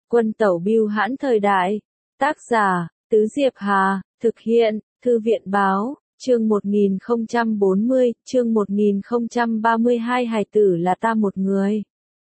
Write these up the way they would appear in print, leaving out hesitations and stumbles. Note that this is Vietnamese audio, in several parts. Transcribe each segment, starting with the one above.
Quân tẩu bưu hãn thời đại. Tác giả, Tứ Diệp Hà, thực hiện, Thư viện báo, chương 1040, chương 1032 hài tử là ta một người.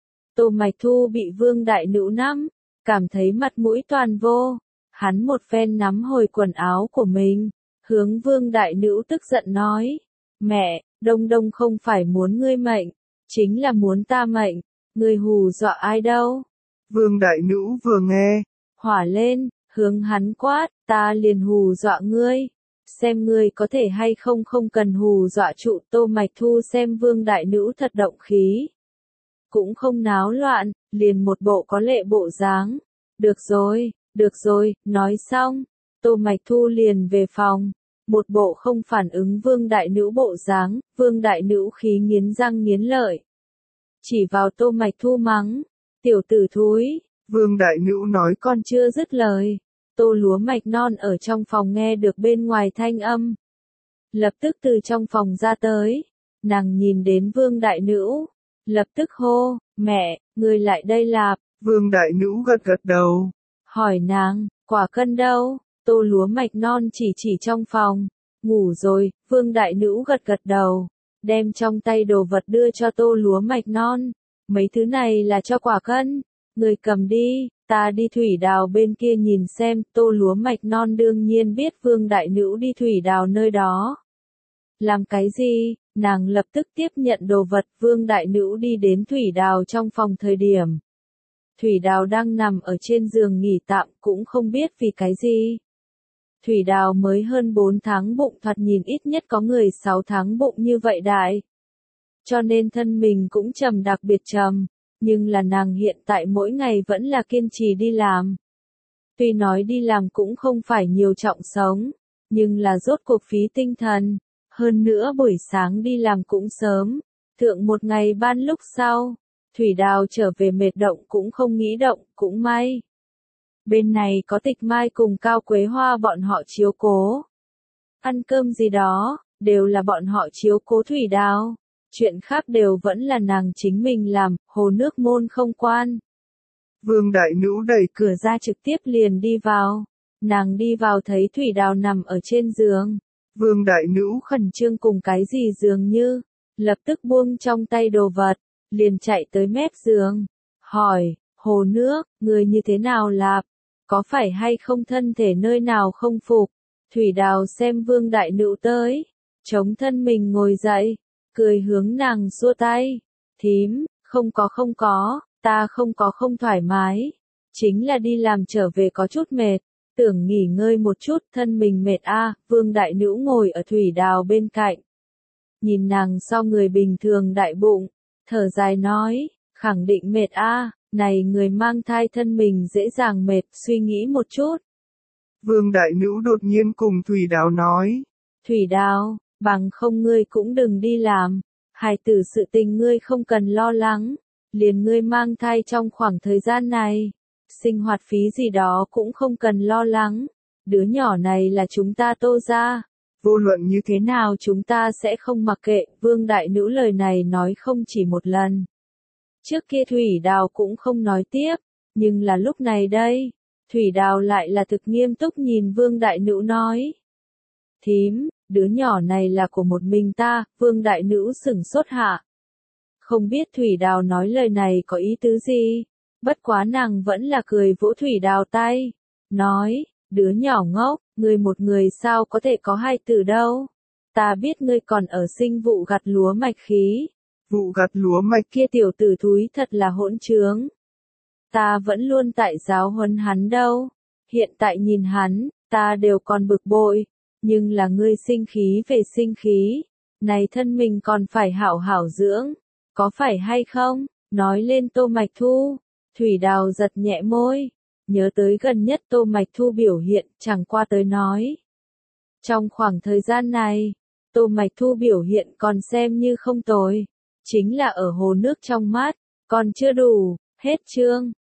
Tô Mạch Thu bị Vương Đại Nữu nắm, cảm thấy mặt mũi toàn vô. Hắn một phen nắm hồi quần áo của mình, hướng Vương Đại Nữu tức giận nói. Mẹ, Đông Đông không phải muốn ngươi mệnh, chính là muốn ta mệnh, ngươi hù dọa ai đâu. Vương Đại Nữu vừa nghe, hỏa lên, hướng hắn quát, ta liền hù dọa ngươi. Xem ngươi có thể hay không cần hù dọa trụ. Tô Mạch Thu xem Vương Đại Nữu thật động khí. Cũng không náo loạn, liền một bộ có lệ bộ dáng. Được rồi, nói xong. Tô Mạch Thu liền về phòng. Một bộ không phản ứng Vương Đại Nữu bộ dáng. Vương Đại Nữu khí nghiến răng nghiến lợi. Chỉ vào Tô Mạch Thu mắng. Tiểu tử thúi. Vương Đại Nữu nói Còn chưa dứt lời. Tô Lúa Mạch Non ở trong phòng nghe được bên ngoài thanh âm. Lập tức từ trong phòng ra tới. Nàng nhìn đến Vương Đại Nữu. Lập tức hô, mẹ, người lại đây lạp. Vương Đại Nữu gật gật đầu. Hỏi nàng, quả cân đâu? Tô Lúa Mạch Non chỉ trong phòng. Ngủ rồi. Vương Đại Nữu gật gật đầu. Đem trong tay đồ vật đưa cho Tô Lúa Mạch Non. Mấy thứ này là cho quả cân. Người cầm đi, ta đi thủy đào bên kia nhìn xem. Tô Lúa Mạch Non đương nhiên biết Vương Đại Nữu đi thủy đào nơi đó. Làm cái gì? Nàng lập tức tiếp nhận đồ vật. Vương Đại Nữu đi đến thủy đào trong phòng thời điểm. Thủy đào đang nằm ở trên giường nghỉ tạm, cũng không biết vì cái gì. Thủy đào mới hơn 4 tháng bụng, thoạt nhìn ít nhất có người 6 tháng bụng như vậy đại. Cho nên thân mình cũng trầm, đặc biệt trầm. Nhưng là nàng hiện tại mỗi ngày vẫn là kiên trì đi làm. Tuy nói đi làm cũng không phải nhiều trọng sống, nhưng là rốt cuộc phí tinh thần. Hơn nữa buổi sáng đi làm cũng sớm, thượng một ngày ban lúc sau, Thủy Đào trở về mệt động cũng không nghĩ động, cũng may. Bên này có Tịch Mai cùng Cao Quế Hoa bọn họ chiếu cố. Ăn cơm gì đó, đều là bọn họ chiếu cố Thủy Đào. Chuyện khác đều vẫn là nàng chính mình làm, hồ nước môn không quan. Vương Đại Nữu đẩy cửa ra trực tiếp liền đi vào. Nàng đi vào thấy Thủy Đào nằm ở trên giường. Vương Đại Nữu khẩn trương cùng cái gì dường như, lập tức buông trong tay đồ vật, liền chạy tới mép giường. Hỏi, hồ nước, người như thế nào lạp? Có phải hay không thân thể nơi nào không phục? Thủy Đào xem Vương Đại Nữu tới, chống thân mình ngồi dậy. Cười hướng nàng xua tay. Thím, không có, ta không có không thoải mái. Chính là đi làm trở về có chút mệt. Tưởng nghỉ ngơi một chút, thân mình mệt a. Vương Đại Nữu ngồi ở Thủy Đào bên cạnh. Nhìn nàng so người bình thường đại bụng. Thở dài nói, khẳng định mệt a. Này người mang thai thân mình dễ dàng mệt, suy nghĩ một chút. Vương Đại Nữu đột nhiên cùng Thủy Đào nói. Thủy Đào, bằng không ngươi cũng đừng đi làm, hài tử sự tình ngươi không cần lo lắng, liền ngươi mang thai trong khoảng thời gian này, sinh hoạt phí gì đó cũng không cần lo lắng, đứa nhỏ này là chúng ta Tô gia, vô luận như thế nào chúng ta sẽ không mặc kệ. Vương Đại Nữu lời này nói không chỉ một lần. Trước kia Thủy Đào cũng không nói tiếp, nhưng là lúc này đây, Thủy Đào lại là thực nghiêm túc nhìn Vương Đại Nữu nói. Thím, đứa nhỏ này là của một mình ta. Vương Đại Nữu sửng sốt hạ. Không biết Thủy Đào nói lời này có ý tứ gì, bất quá nàng vẫn là cười vỗ Thủy Đào tay, nói, đứa nhỏ ngốc, ngươi một người sao có thể có hai tử đâu, ta biết ngươi còn ở sinh vụ gặt lúa mạch khí. Vụ gặt lúa mạch kia tiểu tử thúi thật là hỗn trướng. Ta vẫn luôn tại giáo huấn hắn đâu, hiện tại nhìn hắn, ta đều còn bực bội. Nhưng là ngươi sinh khí về sinh khí, này thân mình còn phải hảo hảo dưỡng, có phải hay không? Nói lên Tô Mạch Thu, Thủy Đào giật nhẹ môi, nhớ tới gần nhất Tô Mạch Thu biểu hiện, chẳng qua tới nói. Trong khoảng thời gian này, Tô Mạch Thu biểu hiện còn xem như không tồi, chính là ở hồ nước trong mát, còn chưa đủ. Hết chương.